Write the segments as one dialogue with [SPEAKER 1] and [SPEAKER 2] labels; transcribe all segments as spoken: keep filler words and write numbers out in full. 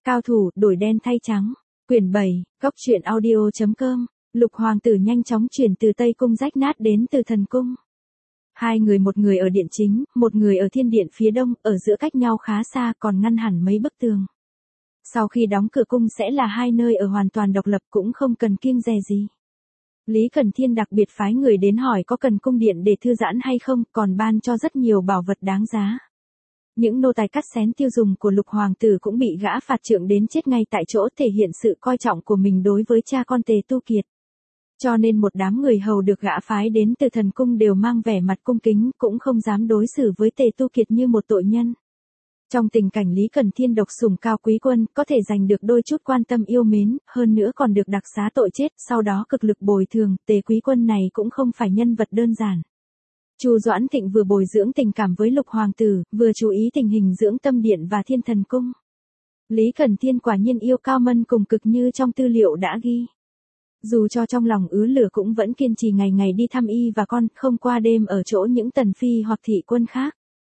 [SPEAKER 1] Cao thủ, đổi đen thay trắng. Quyển bảy, góc truyện audio chấm com. Lục hoàng tử nhanh chóng chuyển từ Tây Cung rách nát đến Từ Thần Cung. Hai người, một người ở điện chính, một người ở thiên điện phía đông, ở giữa cách nhau khá xa, còn ngăn hẳn mấy bức tường. Sau khi đóng cửa cung sẽ là hai nơi ở hoàn toàn độc lập, cũng không cần kiêng dè gì. Lý Cần Thiên đặc biệt phái người đến hỏi có cần cung điện để thư giãn hay không, còn ban cho rất nhiều bảo vật đáng giá. Những nô tài cắt xén tiêu dùng của lục hoàng tử cũng bị gã phạt trượng đến chết ngay tại chỗ, thể hiện sự coi trọng của mình đối với cha con Tề Tu Kiệt. Cho nên một đám người hầu được gã phái đến Từ Thần Cung đều mang vẻ mặt cung kính, cũng không dám đối xử với Tề Tu Kiệt như một tội nhân. Trong tình cảnh Lý Cần Thiên độc sủng Cao Quý Quân, có thể giành được đôi chút quan tâm yêu mến, hơn nữa còn được đặc xá tội chết, sau đó cực lực bồi thường, Tề Quý Quân này cũng không phải nhân vật đơn giản. Chu Doãn Thịnh vừa bồi dưỡng tình cảm với lục hoàng tử, vừa chú ý tình hình dưỡng tâm điện và Thiên Thần Cung. Lý Cần Thiên quả nhiên yêu Cao Mân cùng cực như trong tư liệu đã ghi. Dù cho trong lòng ứ lửa cũng vẫn kiên trì ngày ngày đi thăm y và con, không qua đêm ở chỗ những tần phi hoặc thị quân khác.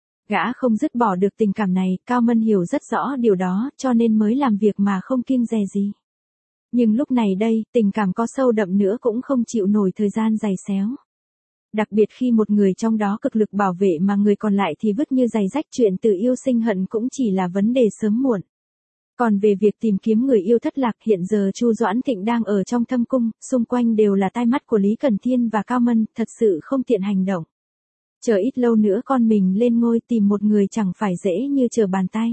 [SPEAKER 1] Gã không dứt bỏ được tình cảm này, Cao Mân hiểu rất rõ điều đó, cho nên mới làm việc mà không kiêng dè gì. Nhưng lúc này đây, tình cảm có sâu đậm nữa cũng không chịu nổi thời gian giày xéo. Đặc biệt khi một người trong đó cực lực bảo vệ mà người còn lại thì vứt như giày rách, chuyện từ yêu sinh hận cũng chỉ là vấn đề sớm muộn. Còn về việc tìm kiếm người yêu thất lạc, hiện giờ Chu Doãn Thịnh đang ở trong thâm cung, xung quanh đều là tai mắt của Lý Cần Thiên và Cao Mân, thật sự không tiện hành động. Chờ ít lâu nữa con mình lên ngôi, tìm một người chẳng phải dễ như trở bàn tay.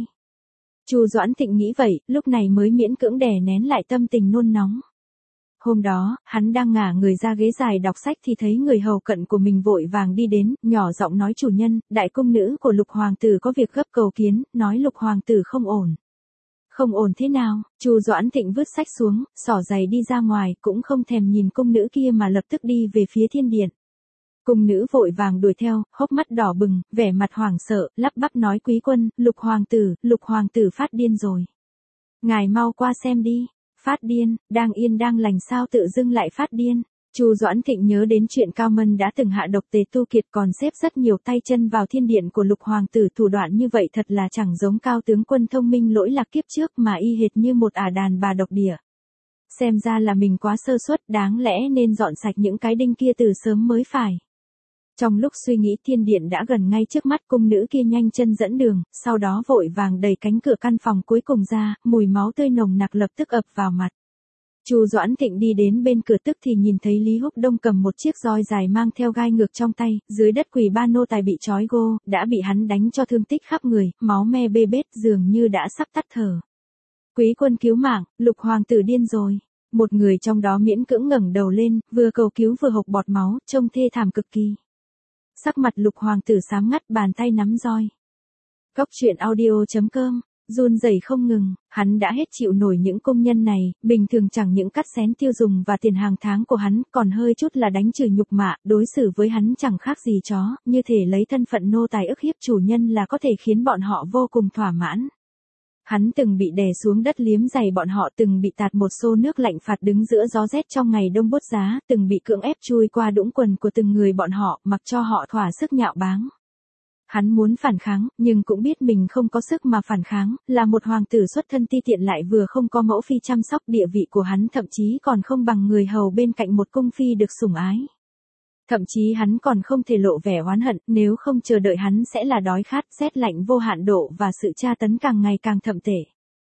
[SPEAKER 1] Chu Doãn Thịnh nghĩ vậy, lúc này mới miễn cưỡng đè nén lại tâm tình nôn nóng. Hôm đó, hắn đang ngả người ra ghế dài đọc sách thì thấy người hầu cận của mình vội vàng đi đến, nhỏ giọng nói: chủ nhân, đại cung nữ của lục hoàng tử có việc gấp cầu kiến, nói lục hoàng tử không ổn. Không ổn thế nào? Chu Doãn Thịnh vứt sách xuống, xỏ giày đi ra ngoài, cũng không thèm nhìn cung nữ kia mà lập tức đi về phía thiên điện. Cung nữ vội vàng đuổi theo, hốc mắt đỏ bừng, vẻ mặt hoảng sợ, lắp bắp nói: quý quân, lục hoàng tử, lục hoàng tử phát điên rồi. Ngài mau qua xem đi. Phát điên, đang yên đang lành sao tự dưng lại phát điên. Chu Doãn Thịnh nhớ đến chuyện Cao Mân đã từng hạ độc Tề Tu Kiệt, còn xếp rất nhiều tay chân vào thiên điện của lục hoàng tử, thủ đoạn như vậy thật là chẳng giống Cao tướng quân thông minh lỗi lạc kiếp trước mà y hệt như một ả đàn bà độc địa. Xem ra là mình quá sơ suất, đáng lẽ nên dọn sạch những cái đinh kia từ sớm mới phải. Trong lúc suy nghĩ, thiên điện đã gần ngay trước mắt, cung nữ kia nhanh chân dẫn đường, sau đó vội vàng đẩy cánh cửa căn phòng cuối cùng ra, mùi máu tươi nồng nặc lập tức ập vào mặt. Chu Doãn Thịnh đi đến bên cửa tức thì nhìn thấy Lý Húc Đông cầm một chiếc roi dài mang theo gai ngược trong tay, dưới đất quỳ ba nô tài bị trói gô, đã bị hắn đánh cho thương tích khắp người, máu me bê bết, dường như đã sắp tắt thở. Quý quân cứu mạng, lục hoàng tử điên rồi. Một người trong đó miễn cưỡng ngẩng đầu lên, vừa cầu cứu vừa hộc bọt máu, trông thê thảm cực kỳ. Sắc mặt lục hoàng tử xám ngắt, bàn tay nắm roi. Góc truyện audio chấm com, run rẩy không ngừng, hắn đã hết chịu nổi những công nhân này, bình thường chẳng những cắt xén tiêu dùng và tiền hàng tháng của hắn, còn hơi chút là đánh chửi nhục mạ, đối xử với hắn chẳng khác gì chó, như thể lấy thân phận nô tài ức hiếp chủ nhân là có thể khiến bọn họ vô cùng thỏa mãn. Hắn từng bị đè xuống đất liếm giày bọn họ, từng bị tạt một xô nước lạnh phạt đứng giữa gió rét trong ngày đông buốt giá, từng bị cưỡng ép chui qua đũng quần của từng người bọn họ, mặc cho họ thỏa sức nhạo báng. Hắn muốn phản kháng, nhưng cũng biết mình không có sức mà phản kháng, là một hoàng tử xuất thân ti tiện lại vừa không có mẫu phi chăm sóc, địa vị của hắn thậm chí còn không bằng người hầu bên cạnh một cung phi được sủng ái. Thậm chí hắn còn không thể lộ vẻ oán hận, nếu không chờ đợi hắn sẽ là đói khát, rét lạnh vô hạn độ và sự tra tấn càng ngày càng thậm tệ.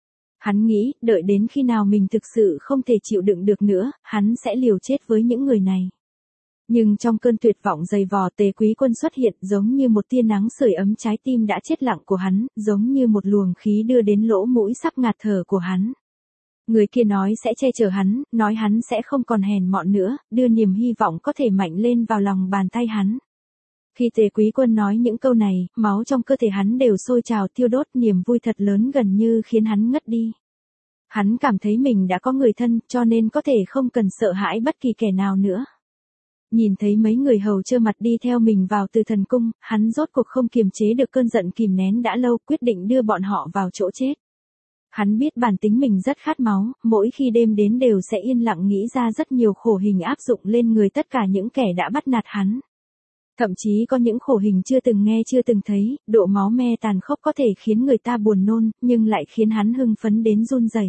[SPEAKER 1] Hắn nghĩ, đợi đến khi nào mình thực sự không thể chịu đựng được nữa, hắn sẽ liều chết với những người này. Nhưng trong cơn tuyệt vọng dày vò, Tề Quý Quân xuất hiện, giống như một tia nắng sưởi ấm trái tim đã chết lặng của hắn, giống như một luồng khí đưa đến lỗ mũi sắp ngạt thở của hắn. Người kia nói sẽ che chở hắn, nói hắn sẽ không còn hèn mọn nữa, đưa niềm hy vọng có thể mạnh lên vào lòng bàn tay hắn. Khi Tề Quý Quân nói những câu này, máu trong cơ thể hắn đều sôi trào thiêu đốt, niềm vui thật lớn gần như khiến hắn ngất đi. Hắn cảm thấy mình đã có người thân, cho nên có thể không cần sợ hãi bất kỳ kẻ nào nữa. Nhìn thấy mấy người hầu trơ mặt đi theo mình vào Từ Thần Cung, hắn rốt cuộc không kiềm chế được cơn giận kìm nén đã lâu, quyết định đưa bọn họ vào chỗ chết. Hắn biết bản tính mình rất khát máu, mỗi khi đêm đến đều sẽ yên lặng nghĩ ra rất nhiều khổ hình áp dụng lên người tất cả những kẻ đã bắt nạt hắn. Thậm chí có những khổ hình chưa từng nghe chưa từng thấy, độ máu me tàn khốc có thể khiến người ta buồn nôn, nhưng lại khiến hắn hưng phấn đến run rẩy.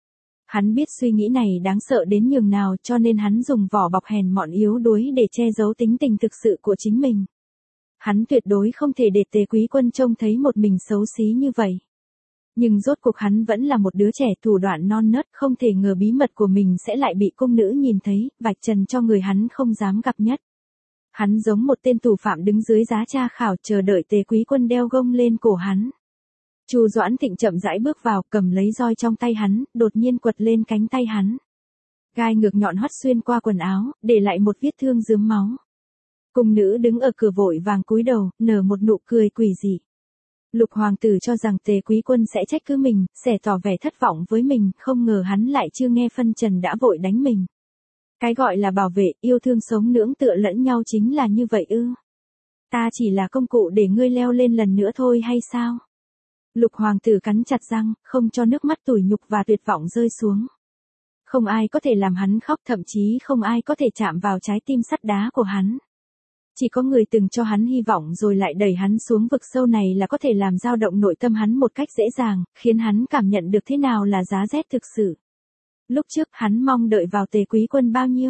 [SPEAKER 1] Hắn biết suy nghĩ này đáng sợ đến nhường nào cho nên hắn dùng vỏ bọc hèn mọn yếu đuối để che giấu tính tình thực sự của chính mình. Hắn tuyệt đối không thể để Tề Quý Quân trông thấy một mình xấu xí như vậy. Nhưng rốt cuộc hắn vẫn là một đứa trẻ thủ đoạn non nớt, không thể ngờ bí mật của mình sẽ lại bị cung nữ nhìn thấy, vạch trần cho người hắn không dám gặp nhất. Hắn giống một tên tù phạm đứng dưới giá tra khảo chờ đợi Tề Quý Quân đeo gông lên cổ hắn. Chu Doãn Thịnh chậm rãi bước vào, cầm lấy roi trong tay hắn, đột nhiên quật lên cánh tay hắn. Gai ngược nhọn hoắt xuyên qua quần áo, để lại một vết thương rướm máu. Cung nữ đứng ở cửa vội vàng cúi đầu, nở một nụ cười quỷ dị. Lục hoàng tử cho rằng Tề Quý Quân sẽ trách cứ mình, sẽ tỏ vẻ thất vọng với mình, không ngờ hắn lại chưa nghe phân trần đã vội đánh mình. Cái gọi là bảo vệ, yêu thương sống nương tựa lẫn nhau chính là như vậy ư? Ta chỉ là công cụ để ngươi leo lên lần nữa thôi hay sao? Lục hoàng tử cắn chặt răng, không cho nước mắt tủi nhục và tuyệt vọng rơi xuống. Không ai có thể làm hắn khóc, thậm chí không ai có thể chạm vào trái tim sắt đá của hắn. Chỉ có người từng cho hắn hy vọng rồi lại đẩy hắn xuống vực sâu này là có thể làm dao động nội tâm hắn một cách dễ dàng, khiến hắn cảm nhận được thế nào là giá rét thực sự. Lúc trước hắn mong đợi vào Tề Quý Quân bao nhiêu?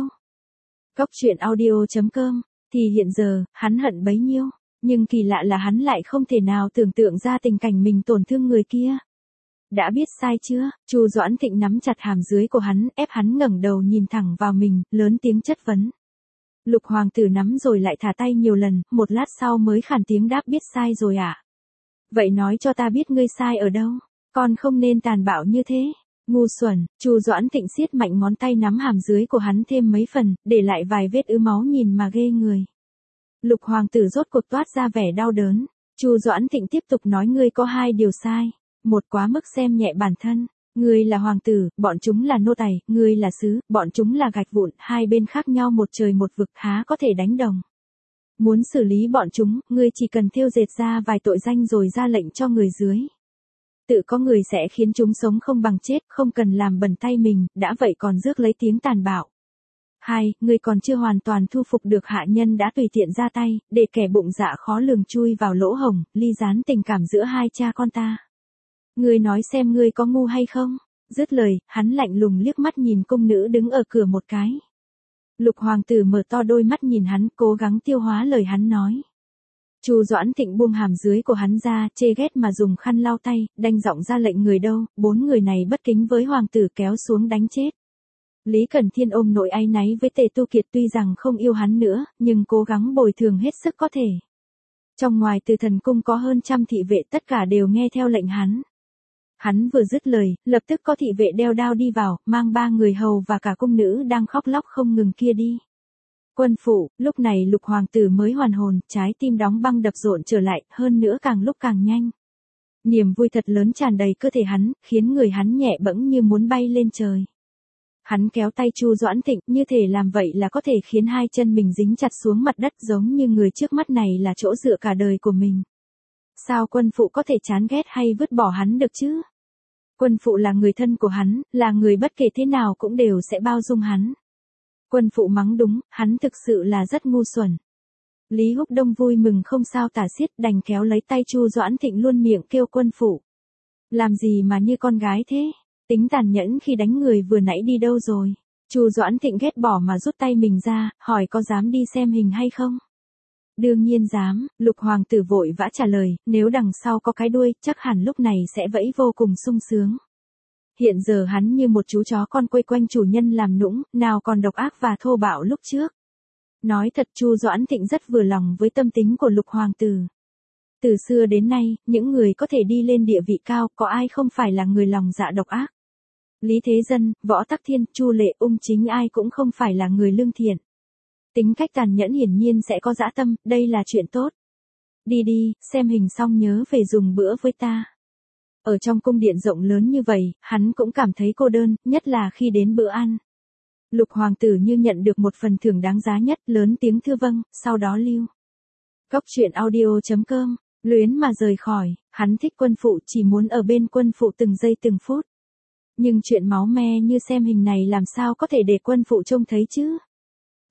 [SPEAKER 1] Cốc truyện audio chấm com, thì hiện giờ, hắn hận bấy nhiêu. Nhưng kỳ lạ là hắn lại không thể nào tưởng tượng ra tình cảnh mình tổn thương người kia. Đã biết sai chưa? Chu Doãn Thịnh nắm chặt hàm dưới của hắn, ép hắn ngẩng đầu nhìn thẳng vào mình, lớn tiếng chất vấn. Lục hoàng tử nắm rồi lại thả tay nhiều lần, một lát sau mới khàn tiếng đáp biết sai rồi ạ. À? Vậy nói cho ta biết ngươi sai ở đâu, con không nên tàn bạo như thế. Ngu xuẩn. Chu Doãn Thịnh siết mạnh ngón tay nắm hàm dưới của hắn thêm mấy phần, để lại vài vết ứ máu nhìn mà ghê người. Lục hoàng tử rốt cuộc toát ra vẻ đau đớn. Chu Doãn Thịnh tiếp tục nói ngươi có hai điều sai. Một, quá mức xem nhẹ bản thân. Ngươi là hoàng tử, bọn chúng là nô tài, ngươi là sứ, bọn chúng là gạch vụn, hai bên khác nhau một trời một vực, há có thể đánh đồng. Muốn xử lý bọn chúng, ngươi chỉ cần thêu dệt ra vài tội danh rồi ra lệnh cho người dưới. Tự có người sẽ khiến chúng sống không bằng chết, không cần làm bẩn tay mình, đã vậy còn rước lấy tiếng tàn bạo. Hai, ngươi còn chưa hoàn toàn thu phục được hạ nhân đã tùy tiện ra tay, để kẻ bụng dạ khó lường chui vào lỗ hổng, ly gián tình cảm giữa hai cha con ta. Ngươi nói xem ngươi có ngu hay không? Dứt lời, hắn lạnh lùng liếc mắt nhìn cung nữ đứng ở cửa một cái. Lục hoàng tử mở to đôi mắt nhìn hắn, cố gắng tiêu hóa lời hắn nói. Chu Doãn Thịnh buông hàm dưới của hắn ra, chê ghét mà dùng khăn lau tay, đanh giọng ra lệnh người đâu, bốn người này bất kính với hoàng tử kéo xuống đánh chết. Lý Cẩn Thiên ôm nỗi áy náy với Tề Tu Kiệt tuy rằng không yêu hắn nữa, nhưng cố gắng bồi thường hết sức có thể. Trong ngoài Từ Thần Cung có hơn trăm thị vệ tất cả đều nghe theo lệnh hắn. Hắn vừa dứt lời, lập tức có thị vệ đeo đao đi vào, mang ba người hầu và cả cung nữ đang khóc lóc không ngừng kia đi. Quân phụ, lúc này Lục hoàng tử mới hoàn hồn, trái tim đóng băng đập rộn trở lại, hơn nữa càng lúc càng nhanh. Niềm vui thật lớn tràn đầy cơ thể hắn, khiến người hắn nhẹ bẫng như muốn bay lên trời. Hắn kéo tay Chu Doãn Thịnh, như thể làm vậy là có thể khiến hai chân mình dính chặt xuống mặt đất, giống như người trước mắt này là chỗ dựa cả đời của mình. Sao quân phụ có thể chán ghét hay vứt bỏ hắn được chứ? Quân phụ là người thân của hắn, là người bất kể thế nào cũng đều sẽ bao dung hắn. Quân phụ mắng đúng, hắn thực sự là rất ngu xuẩn. Lý Húc Đông vui mừng không sao tả xiết, đành kéo lấy tay Chu Doãn Thịnh luôn miệng kêu quân phụ. Làm gì mà như con gái thế? Tính tàn nhẫn khi đánh người vừa nãy đi đâu rồi? Chu Doãn Thịnh ghét bỏ mà rút tay mình ra, hỏi có dám đi xem hình hay không? Đương nhiên dám, Lục hoàng tử vội vã trả lời, nếu đằng sau có cái đuôi, chắc hẳn lúc này sẽ vẫy vô cùng sung sướng. Hiện giờ hắn như một chú chó con quây quanh chủ nhân làm nũng, nào còn độc ác và thô bạo lúc trước. Nói thật Chu Doãn Thịnh rất vừa lòng với tâm tính của Lục hoàng tử. Từ xưa đến nay, những người có thể đi lên địa vị cao, có ai không phải là người lòng dạ độc ác. Lý Thế Dân, Võ Tắc Thiên, Chu Lệ, Ung Chính ai cũng không phải là người lương thiện. Tính cách tàn nhẫn hiển nhiên sẽ có dã tâm, đây là chuyện tốt. Đi đi, xem hình xong nhớ về dùng bữa với ta. Ở trong cung điện rộng lớn như vậy, hắn cũng cảm thấy cô đơn, nhất là khi đến bữa ăn. Lục hoàng tử như nhận được một phần thưởng đáng giá nhất, lớn tiếng thưa vâng, sau đó lưu. Cốc truyện audio chấm com, luyến mà rời khỏi, hắn thích quân phụ, chỉ muốn ở bên quân phụ từng giây từng phút. Nhưng chuyện máu me như xem hình này làm sao có thể để quân phụ trông thấy chứ?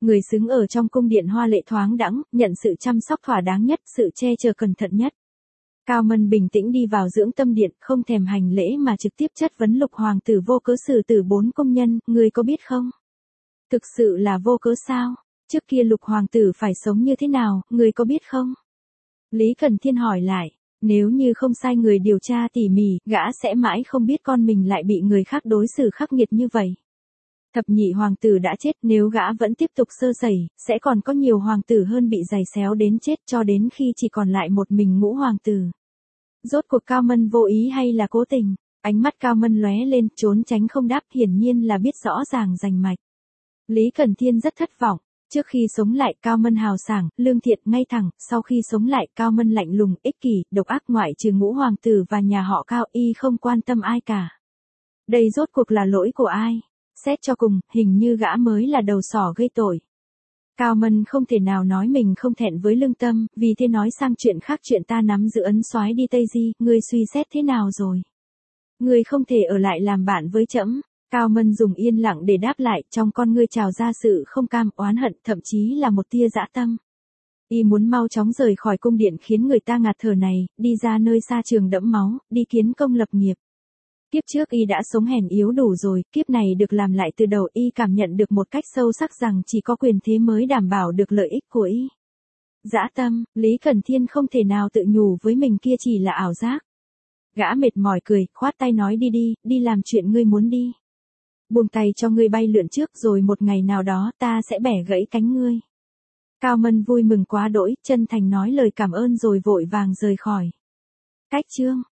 [SPEAKER 1] Người xứng ở trong cung điện hoa lệ thoáng đãng, nhận sự chăm sóc thỏa đáng nhất, sự che chở cẩn thận nhất. Cao Mân bình tĩnh đi vào dưỡng tâm điện, không thèm hành lễ mà trực tiếp chất vấn Lục hoàng tử vô cớ xử tử bốn công nhân, người có biết không? Thực sự là vô cớ sao? Trước kia Lục hoàng tử phải sống như thế nào, người có biết không? Lý Cần Thiên hỏi lại, nếu như không sai người điều tra tỉ mỉ, gã sẽ mãi không biết con mình lại bị người khác đối xử khắc nghiệt như vậy. Thập nhị hoàng tử đã chết, nếu gã vẫn tiếp tục sơ sẩy, sẽ còn có nhiều hoàng tử hơn bị giày xéo đến chết cho đến khi chỉ còn lại một mình ngũ hoàng tử. Rốt cuộc Cao Mân vô ý hay là cố tình? Ánh mắt Cao Mân lóe lên, trốn tránh không đáp, hiển nhiên là biết rõ ràng rành mạch. Lý Cần Thiên rất thất vọng. Trước khi sống lại Cao Mân hào sảng, lương thiện, ngay thẳng, sau khi sống lại Cao Mân lạnh lùng, ích kỷ, độc ác, ngoại trừ ngũ hoàng tử và nhà họ Cao, y không quan tâm ai cả. Đây rốt cuộc là lỗi của ai? Xét cho cùng, hình như gã mới là đầu sỏ gây tội. Cao Mân không thể nào nói mình không thẹn với lương tâm, vì thế nói sang chuyện khác, chuyện ta nắm giữ ấn soái đi Tây Di, ngươi suy xét thế nào rồi? Ngươi không thể ở lại làm bạn với trẫm. Cao Mân dùng yên lặng để đáp lại, trong con ngươi trào ra sự không cam, oán hận, thậm chí là một tia dã tâm. Y muốn mau chóng rời khỏi cung điện khiến người ta ngạt thở này, đi ra nơi xa trường đẫm máu, đi kiến công lập nghiệp. Kiếp trước y đã sống hèn yếu đủ rồi, kiếp này được làm lại từ đầu, y cảm nhận được một cách sâu sắc rằng chỉ có quyền thế mới đảm bảo được lợi ích của y. Dã tâm, Lý Cần Thiên không thể nào tự nhủ với mình kia chỉ là ảo giác. Gã mệt mỏi cười, khoát tay nói đi đi, đi làm chuyện ngươi muốn đi. Buông tay cho ngươi bay lượn trước, rồi một ngày nào đó ta sẽ bẻ gãy cánh ngươi. Cao Mân vui mừng quá đỗi, chân thành nói lời cảm ơn rồi vội vàng rời khỏi. Cách chương